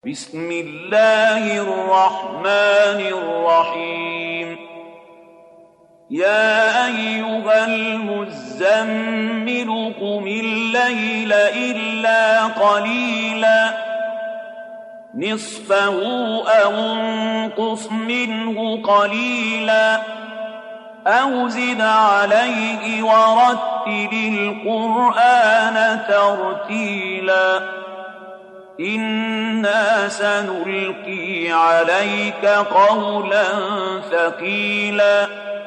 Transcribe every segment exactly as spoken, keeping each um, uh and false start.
بسم الله الرحمن الرحيم يا أيها المزمل قم الليل إلا قليلا نصفه أو انقص منه قليلا أو زد عليه ورتل القرآن ترتيلا إنا سنلقي عليك قولا ثقيلا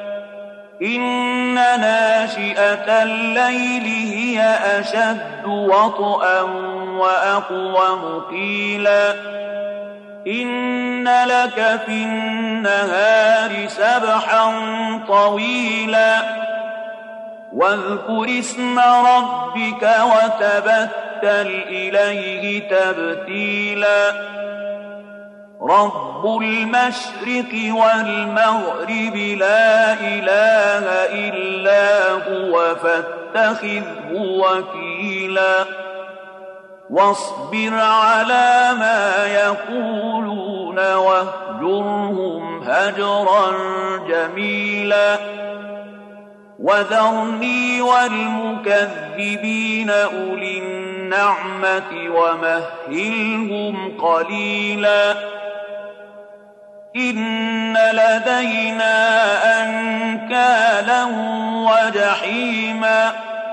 إن ناشئة الليل هي أشد وطئا وأقوم قيلا إن لك في النهار سبحا طويلا واذكر اسم ربك وتبتل إليه تبتيلا رب المشرق والمغرب لا إله إلا هو فاتخذه وكيلا واصبر على ما يقولون واهجرهم هجرا جميلا وذرني والمكذبين أولي النعمة ومهلهم قليلا إن لدينا أنكالا وجحيما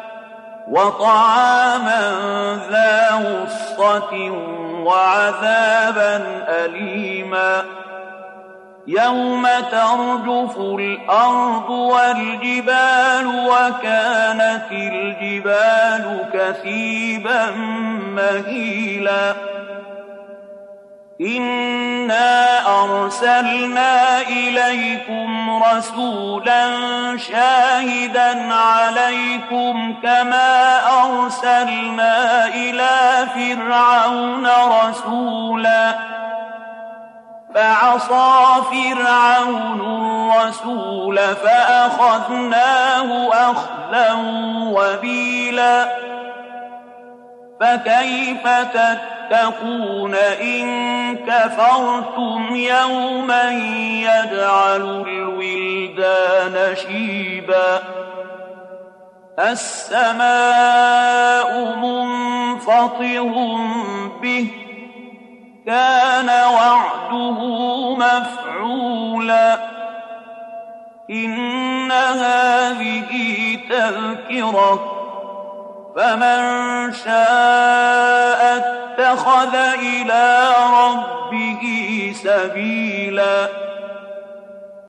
وطعاما ذا غصة وعذابا أليما يوم ترجف الأرض والجبال وكانت الجبال كثيبا مهيلا إنا أرسلنا إليكم رسولا شاهدا عليكم كما أرسلنا إلى فرعون رسولا فعصى فرعون الرسول فأخذناه أخذا وبيلا فكيف تتقون إن كفرتم يوما يجعل الولدان شيبا السماء منفطر به كان وعده مفعولا إن هذه تذكرة فمن شاء اتخذ إلى ربه سبيلا